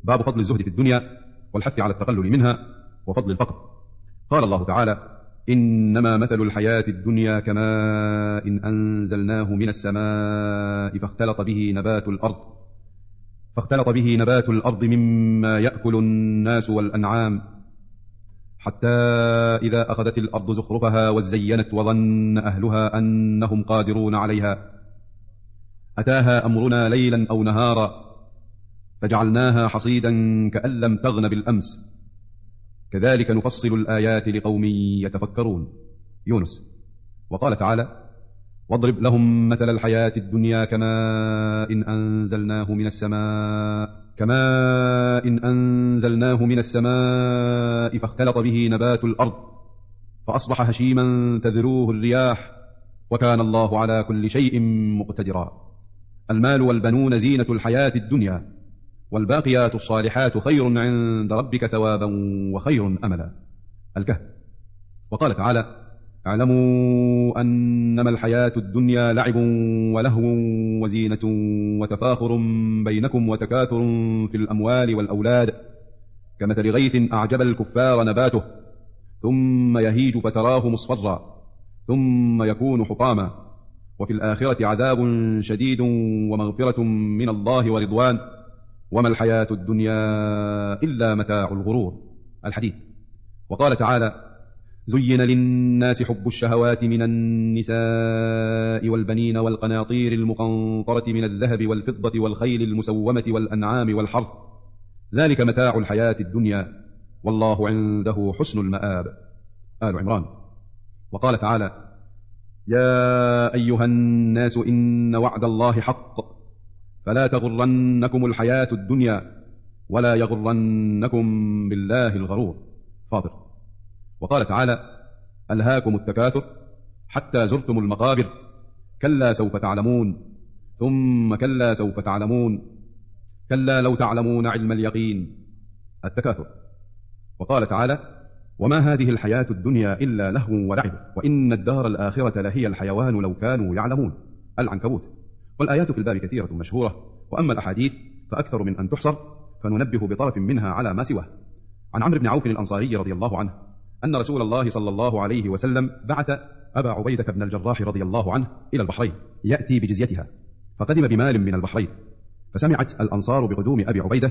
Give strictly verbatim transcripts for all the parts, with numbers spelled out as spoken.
باب فضل الزهد في الدنيا والحث على التقلل منها وفضل الفقر. قال الله تعالى: إنما مثل الحياة الدنيا كماء إن أنزلناه من السماء فاختلط به نبات الأرض فاختلط به نبات الأرض مما يأكل الناس والأنعام حتى إذا أخذت الأرض زخرفها وزينت وظن أهلها أنهم قادرون عليها أتاها أمرنا ليلا أو نهارا فجعلناها حصيدا كأن لم تغن بالأمس كذلك نفصل الآيات لقوم يتفكرون. يونس. وقال تعالى: واضرب لهم مثل الحياة الدنيا كماء إن أنزلناه من السماء كماء إن أنزلناه من السماء فاختلط به نبات الأرض فأصبح هشيما تذروه الرياح وكان الله على كل شيء مقتدرا. المال والبنون زينة الحياة الدنيا والباقيات الصالحات خير عند ربك ثوابا وخير أملا. الكهف. وقال تعالى: اعلموا أنما الحياة الدنيا لعب ولهو وزينة وتفاخر بينكم وتكاثر في الأموال والأولاد كمثل غيث أعجب الكفار نباته ثم يهيج فتراه مصفرا ثم يكون حطاما وفي الآخرة عذاب شديد ومغفرة من الله ورضوان وما الحياة الدنيا إلا متاع الغرور. الحديث. وقال تعالى: زين للناس حب الشهوات من النساء والبنين والقناطير المقنطرة من الذهب والفضة والخيل المسومة والأنعام والحرث ذلك متاع الحياة الدنيا والله عنده حسن المآب. آل عمران. وقال تعالى: يا أيها الناس إن وعد الله حق فلا تغرنكم الحياة الدنيا ولا يغرنكم بالله الغرور. فاطر. وقال تعالى: ألهاكم التكاثر حتى زرتم المقابر كلا سوف تعلمون ثم كلا سوف تعلمون كلا لو تعلمون علم اليقين. التكاثر. وقال تعالى: وما هذه الحياة الدنيا إلا لهو ولعب وإن الدار الآخرة لهي الحيوان لو كانوا يعلمون. العنكبوت. والآيات في الباب كثيرة مشهورة وأما الأحاديث فأكثر من أن تحصر فننبه بطرف منها على ما سواه. عن عمرو بن عوف الأنصاري رضي الله عنه أن رسول الله صلى الله عليه وسلم بعث أبا عبيدة بن الجراح رضي الله عنه إلى البحرين يأتي بجزيتها فقدم بمال من البحرين فسمعت الأنصار بقدوم أبي عبيدة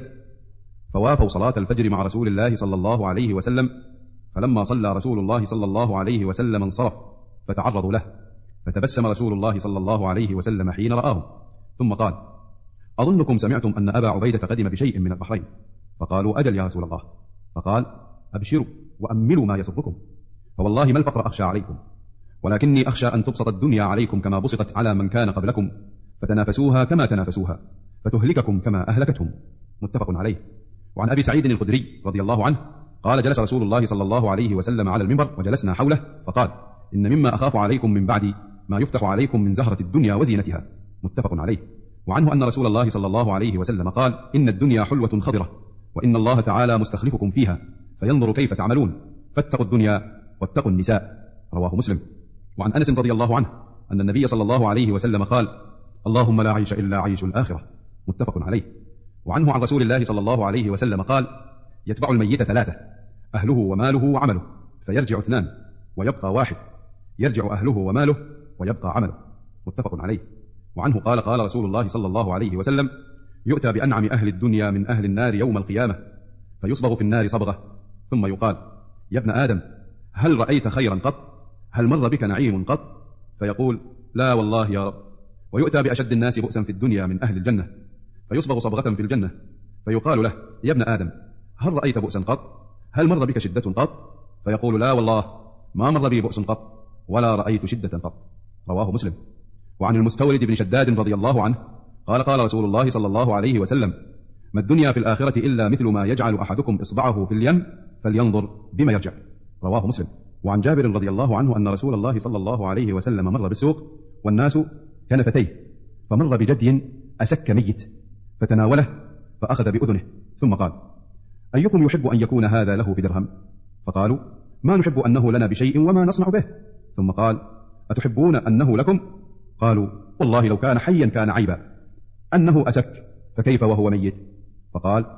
فوافوا صلاة الفجر مع رسول الله صلى الله عليه وسلم فلما صلى رسول الله صلى الله عليه وسلم انصرف فتعرضوا له فتبسم رسول الله صلى الله عليه وسلم حين رآهم ثم قال: أظنكم سمعتم أن أبا عبيدة قدم بشيء من البحرين فقالوا: أجل يا رسول الله. فقال: أبشروا وأملوا ما يسركم فوالله ما الفقر أخشى عليكم ولكني أخشى أن تبسط الدنيا عليكم كما بسطت على من كان قبلكم فتنافسوها كما تنافسوها فتهلككم كما أهلكتهم. متفق عليه. وعن أبي سعيد الخدري رضي الله عنه قال: جلس رسول الله صلى الله عليه وسلم على المنبر وجلسنا حوله فقال: إن مما أخاف عليكم من بعدي ما يفتح عليكم من زهرة الدنيا وزينتها. متفق عليه. وعنه أن رسول الله صلى الله عليه وسلم قال: إن الدنيا حلوة خضرة وإن الله تعالى مستخلفكم فيها فينظر كيف تعملون فاتقوا الدنيا واتقوا النساء. رواه مسلم. وعن أنس رضي الله عنه أن النبي صلى الله عليه وسلم قال: اللهم لا عيش إلا عيش الآخرة. متفق عليه. وعنه عن رسول الله صلى الله عليه وسلم قال: يتبع الميت ثلاثة: أهله وماله وعمله فيرجع اثنان ويبقى واحد يرجع أهله وماله ويبقى عمله. متفق عليه. وعنه قال: قال رسول الله صلى الله عليه وسلم: يؤتى بأنعم أهل الدنيا من أهل النار يوم القيامة فيصبغ في النار صبغة ثم يقال: يا ابن آدم هل رأيت خيرا قط؟ هل مر بك نعيم قط؟ فيقول: لا والله يا رب. ويؤتى بأشد الناس بؤسا في الدنيا من أهل الجنة فيصبغ صبغة في الجنة فيقال له: يا ابن آدم هل رأيت بؤسا قط؟ هل مر بك شدة قط؟ فيقول: لا والله ما مر بي بؤس قط ولا رأيت شدة قط. رواه مسلم. وعن المستورد بن شداد رضي الله عنه قال: قال رسول الله صلى الله عليه وسلم: ما الدنيا في الآخرة إلا مثل ما يجعل أحدكم إصبعه في اليم فلينظر بما يرجع. رواه مسلم. وعن جابر رضي الله عنه أن رسول الله صلى الله عليه وسلم مر بالسوق والناس كنفتيه فمر بجدي أسك ميت فتناوله فأخذ بأذنه ثم قال: أيكم يحب أن يكون هذا له بدرهم؟ فقالوا: ما نحب أنه لنا بشيء وما نصنع به. ثم قال: أتحبون أنه لكم؟ قالوا: والله لو كان حيا كان عيبا أنه أسك فكيف وهو ميت؟ فقال: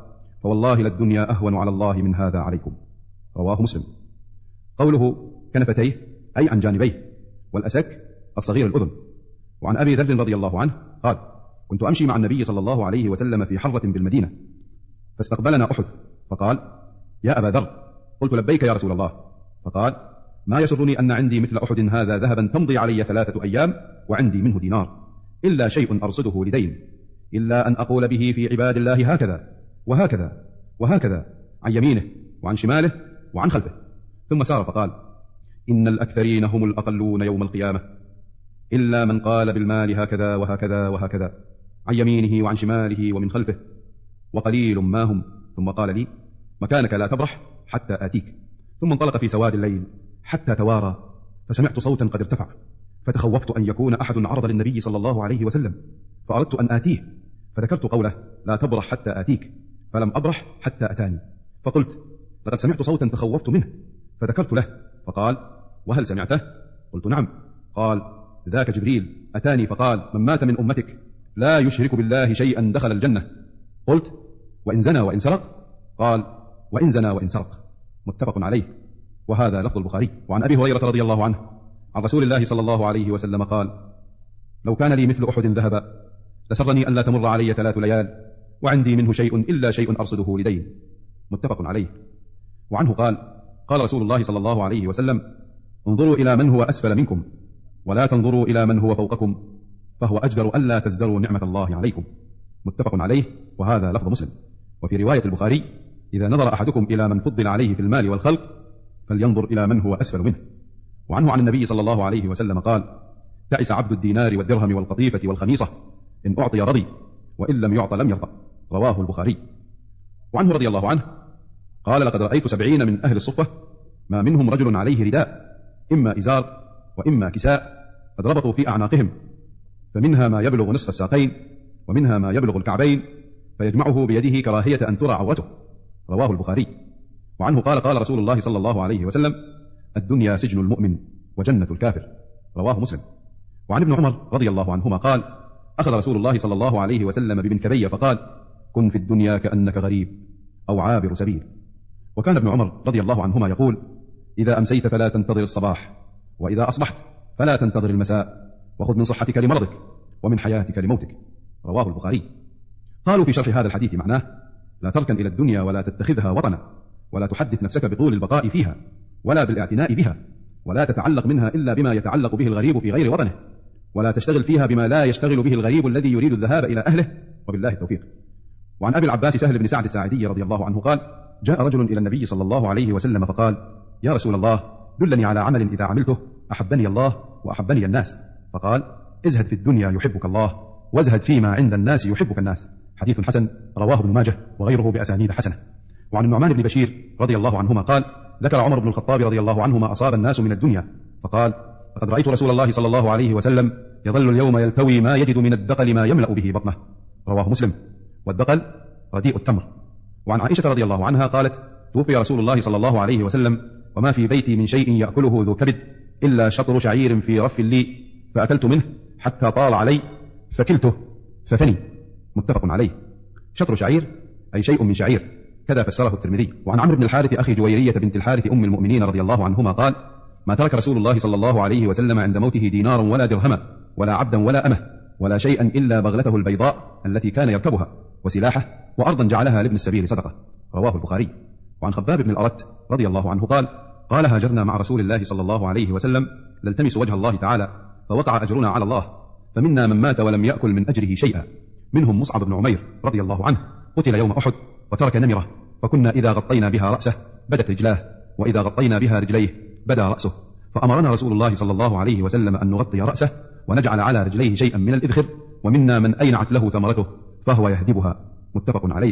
فوالله للدنيا أهون على الله من هذا عليكم. رواه مسلم. قوله كنفتيه أي عن جانبيه، والأسك الصغير الأذن. وعن أبي ذر رضي الله عنه قال: كنت أمشي مع النبي صلى الله عليه وسلم في حرة بالمدينة، فاستقبلنا أحد فقال: يا أبا ذر. قلت: لبيك يا رسول الله. فقال: ما يسرني أن عندي مثل أحد هذا ذهبا تمضي علي ثلاثة أيام وعندي منه دينار، إلا شيء أرصده لدين، إلا أن أقول به في عباد الله هكذا وهكذا وهكذا، عن يمينه وعن شماله وعن خلفه. ثم سار فقال: إن الأكثرين هم الأقلون يوم القيامة، إلا من قال بالمال هكذا وهكذا وهكذا، عن يمينه وعن شماله ومن خلفه، وقليل ما هم. ثم قال لي: مكانك لا تبرح حتى آتيك. ثم انطلق في سواد الليل حتى توارى، فسمعت صوتا قد ارتفع، فتخوفت أن يكون أحد عرض للنبي صلى الله عليه وسلم، فأردت أن آتيه، فذكرت قوله: لا تبرح حتى آتيك، فلم أبرح حتى أتاني. فقلت: لقد سمعت صوتا تخوفت منه، فذكرت له، فقال: وهل سمعته؟ قلت: نعم. قال: ذاك جبريل أتاني فقال: من مات من أمتك لا يشرك بالله شيئا دخل الجنة. قلت: وإن زنى وإن سرق؟ قال: وإن زنى وإن سرق. متفق عليه، وهذا لفظ البخاري. وعن أبي هريرة رضي الله عنه عن رسول الله صلى الله عليه وسلم قال: لو كان لي مثل أحد ذهبا لسرني أن لا تمر علي ثلاث ليال وعندي منه شيء إلا شيء أرصده لدين. متفق عليه. وعنه قال: قال رسول الله صلى الله عليه وسلم: انظروا إلى من هو أسفل منكم ولا تنظروا إلى من هو فوقكم، فهو أجدر ألا تزدروا نعمة الله عليكم. متفق عليه، وهذا لفظ مسلم. وفي رواية البخاري: إذا نظر أحدكم إلى من فضل عليه في المال والخلق فلينظر إلى من هو أسفل منه. وعنه عن النبي صلى الله عليه وسلم قال: تعس عبد الدينار والدرهم والقطيفة والخميصة، إن أعطي رضي وإن لم يعط لم يرضى. رواه البخاري. وعنه رضي الله عنه قال: لقد رأيت سبعين من أهل الصفة ما منهم رجل عليه رداء، إما إزار وإما كساء، قد ربطوا في أعناقهم، فمنها ما يبلغ نصف الساقين ومنها ما يبلغ الكعبين، فيجمعه بيده كراهية أن ترى عورته. رواه البخاري. وعنه قال: قال رسول الله صلى الله عليه وسلم: الدنيا سجن المؤمن وجنة الكافر. رواه مسلم. وعن ابن عمر رضي الله عنهما قال: أخذ رسول الله صلى الله عليه وسلم بمنكبي فقال: كن في الدنيا كأنك غريب أو عابر سبيل. وكان ابن عمر رضي الله عنهما يقول: إذا أمسيت فلا تنتظر الصباح، وإذا أصبحت فلا تنتظر المساء، وخذ من صحتك لمرضك ومن حياتك لموتك. رواه البخاري. قالوا في شرح هذا الحديث معناه: لا تركن إلى الدنيا ولا تتخذها وطنا، ولا تحدث نفسك بطول البقاء فيها ولا بالاعتناء بها، ولا تتعلق منها إلا بما يتعلق به الغريب في غير وطنه، ولا تشتغل فيها بما لا يشتغل به الغريب الذي يريد الذهاب إلى أهله، وبالله التوفيق. وعن أبي العباس سهل بن سعد الساعدي رضي الله عنه قال: جاء رجل إلى النبي صلى الله عليه وسلم فقال: يا رسول الله، دلني على عمل إذا عملته أحبني الله وأحبني الناس. فقال: ازهد في الدنيا يحبك الله، وازهد فيما عند الناس يحبك الناس. حديث حسن، رواه ابن ماجه وغيره بأسانيد حسنة. وعن النعمان بن بشير رضي الله عنهما قال: ذكر عمر بن الخطاب رضي الله عنه ما أصاب الناس من الدنيا، فقال: لقد رأيت رسول الله صلى الله عليه وسلم يظل اليوم يلتوي ما يجد من الدقل ما يملأ به بطنه. رواه مسلم. والدقل رديء التمر. وعن عائشة رضي الله عنها قالت: توفي رسول الله صلى الله عليه وسلم وما في بيتي من شيء يأكله ذو كبد إلا شطر شعير في رف لي، فأكلت منه حتى طال علي فكلته ففني. متفق عليه. شطر شعير أي شيء من شعير، كذا فسره الترمذي. وعن عمرو بن الحارث أخي جويرية بنت الحارث أم المؤمنين رضي الله عنهما قال: ما ترك رسول الله صلى الله عليه وسلم عند موته دينارا ولا درهما ولا عبدا ولا أمه ولا شيئا إلا بغلته البيضاء التي كان يركبها وسلاحه، وأرضا جعلها لابن السبيل صدقة. رواه البخاري. وعن خباب بن الأرت رضي الله عنه قال: قال: هاجرنا مع رسول الله صلى الله عليه وسلم نلتمس وجه الله تعالى، فوقع أجرنا على الله، فمنا من مات ولم يأكل من أجره شيئا، منهم مصعب بن عمير رضي الله عنه، قتل يوم أحد وترك نمرة، فكنا إذا غطينا بها رأسه بدت رجلاه، وإذا غطينا بها رجليه بدا رأسه، فأمرنا رسول الله صلى الله عليه وسلم أن نغطي رأسه ونجعل على رجليه شيئا من الإذخر، ومنا من أينعت له ثمرته فهو يهدبها. متفق عليه.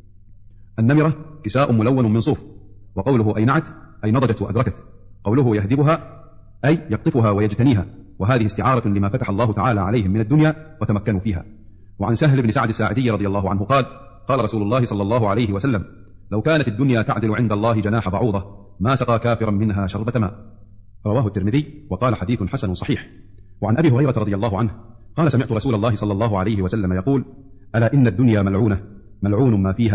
النمرة كساء ملون من صوف، وقوله أينعت أي نضجت وأدركت، قوله يهدبها أي يقطفها ويجتنيها، وهذه استعارة لما فتح الله تعالى عليهم من الدنيا وتمكنوا فيها. وعن سهل بن سعد الساعدي رضي الله عنه قال: قال رسول الله صلى الله عليه وسلم: لو كانت الدنيا تعدل عند الله جناح بعوضة ما سقى كافرا منها شربة ماء. رواه الترمذي وقال: حديث حسن صحيح. وعن أبي هريرة رضي الله عنه قال: سمعت رسول الله صلى الله عليه وسلم يقول: ألا إن الدنيا ملعونة، ملعون ما فيها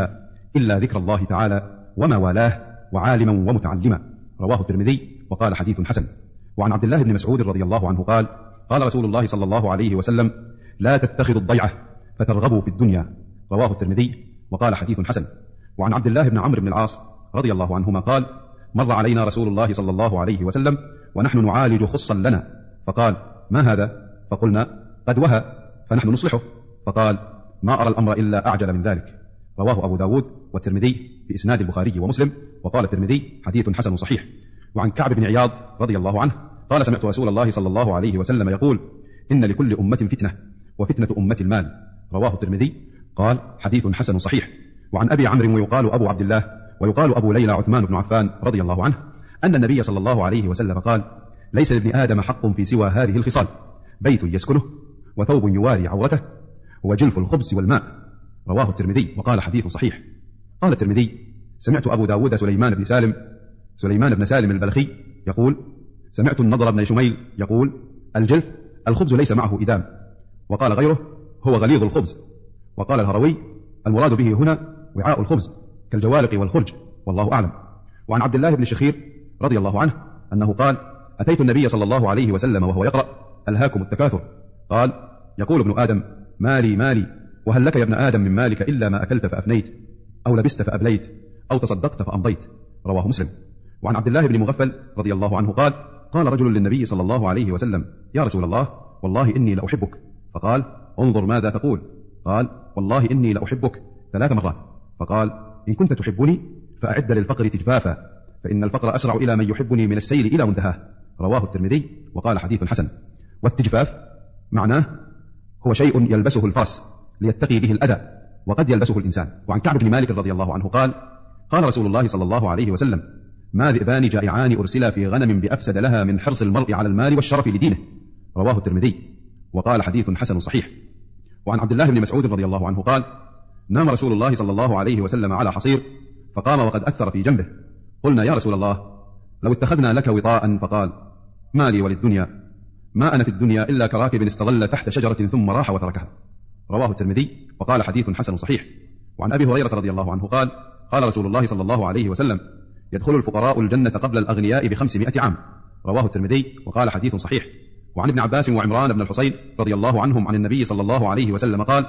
إلا ذكر الله تعالى وما والاه وعالما ومتعلما. رواه الترمذي وقال حديث حسن. وعن عبد الله بن مسعود رضي الله عنه قال قال رسول الله صلى الله عليه وسلم لا تتخذوا الضيعة فترغبوا في الدنيا. رواه الترمذي وقال حديث حسن. وعن عبد الله بن عمرو بن العاص رضي الله عنهما قال مر علينا رسول الله صلى الله عليه وسلم ونحن نعالج خصا لنا فقال ما هذا؟ فقلنا قد وهى فنحن نصلحه. فقال ما أرى الأمر إلا أعجل من ذلك. رواه أبو داود والترمذي بإسناد البخاري ومسلم وقال الترمذي حديث حسن صحيح. وعن كعب بن عياض رضي الله عنه قال سمعت رسول الله صلى الله عليه وسلم يقول إن لكل أمة فتنة وفتنة أمة المال. رواه الترمذي قال حديث حسن صحيح. وعن أبي عمرو ويقال أبو عبد الله ويقال أبو ليلى عثمان بن عفان رضي الله عنه أن النبي صلى الله عليه وسلم قال ليس لابن آدم حق في سوى هذه الخصال بيت يسكنه وثوب يواري عورته وجلف الخبز والماء. رواه الترمذي وقال حديث صحيح. قال الترمذي سمعت أبو داود سليمان بن سالم سليمان بن سالم البلخي يقول سمعت النضر بن شميل يقول الجلف الخبز ليس معه إدام. وقال غيره هو غليظ الخبز. وقال الهروي المراد به هنا وعاء الخبز كالجوالق والخرج والله أعلم. وعن عبد الله بن شخير رضي الله عنه أنه قال أتيت النبي صلى الله عليه وسلم وهو يقرأ ألهاكم التكاثر قال يقول ابن آدم مالي مالي وهل لك يا ابن آدم من مالك إلا ما أكلت فأفنيت أو لبست فأبليت أو تصدقت فأمضيت. رواه مسلم. وعن عبد الله بن مغفل رضي الله عنه قال قال رجل للنبي صلى الله عليه وسلم يا رسول الله والله إني لأحبك. فقال انظر ماذا تقول. قال والله إني لأحبك ثلاث مرات. فقال إن كنت تحبني فأعد للفقر تجفافا فإن الفقر أسرع إلى من يحبني من السيل إلى منتهاه. رواه الترمذي وقال حديث حسن. والتجفاف معناه هو شيء يلبسه الفرس ليتقي به الأذى وقد يلبسه الإنسان. وعن كعب بن مالك رضي الله عنه قال قال رسول الله صلى الله عليه وسلم ما ذئبان جائعان أرسلا في غنم بأفسد لها من حرص المرء على المال والشرف لدينه. رواه الترمذي وقال حديث حسن صحيح. وعن عبد الله بن مسعود رضي الله عنه قال نام رسول الله صلى الله عليه وسلم على حصير فقام وقد أثر في جنبه. قلنا يا رسول الله لو اتخذنا لك وطاء. فقال ما لي وللدنيا ما أنا في الدنيا إلا كراكب استظل تحت شجرة ثم راح وتركها. رواه الترمذي وقال حديث حسن صحيح. وعن أبي هريرة رضي الله عنه قال قال رسول الله صلى الله عليه وسلم يدخل الفقراء الجنة قبل الأغنياء بخمسمائة عام. رواه الترمذي وقال حديث صحيح. وعن ابن عباس وعمران بن الحصين رضي الله عنهم عن النبي صلى الله عليه وسلم قال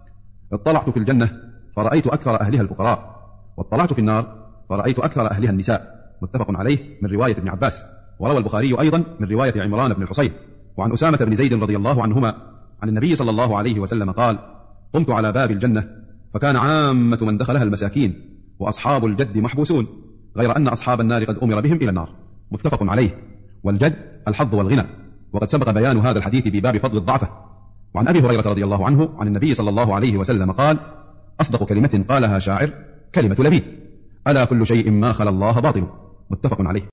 اطلعت في الجنة فرأيت أكثر أهلها الفقراء واطلعت في النار فرأيت أكثر أهلها النساء. متفق عليه من رواية ابن عباس. وروى البخاري أيضا من رواية عمران بن الحصين. وعن أسامة بن زيد رضي الله عنهما عن النبي صلى الله عليه وسلم قال قمت على باب الجنة فكان عامة من دخلها المساكين وأصحاب الجد محبوسون غير أن أصحاب النار قد أمر بهم إلى النار. متفق عليه. والجد الحظ والغنى وقد سبق بيان هذا الحديث في باب فضل الضعفة. وعن أبي هريرة رضي الله عنه عن النبي صلى الله عليه وسلم قال أصدق كلمة قالها شاعر كلمة لبيد ألا كل شيء ما خلا الله باطل. متفق عليه.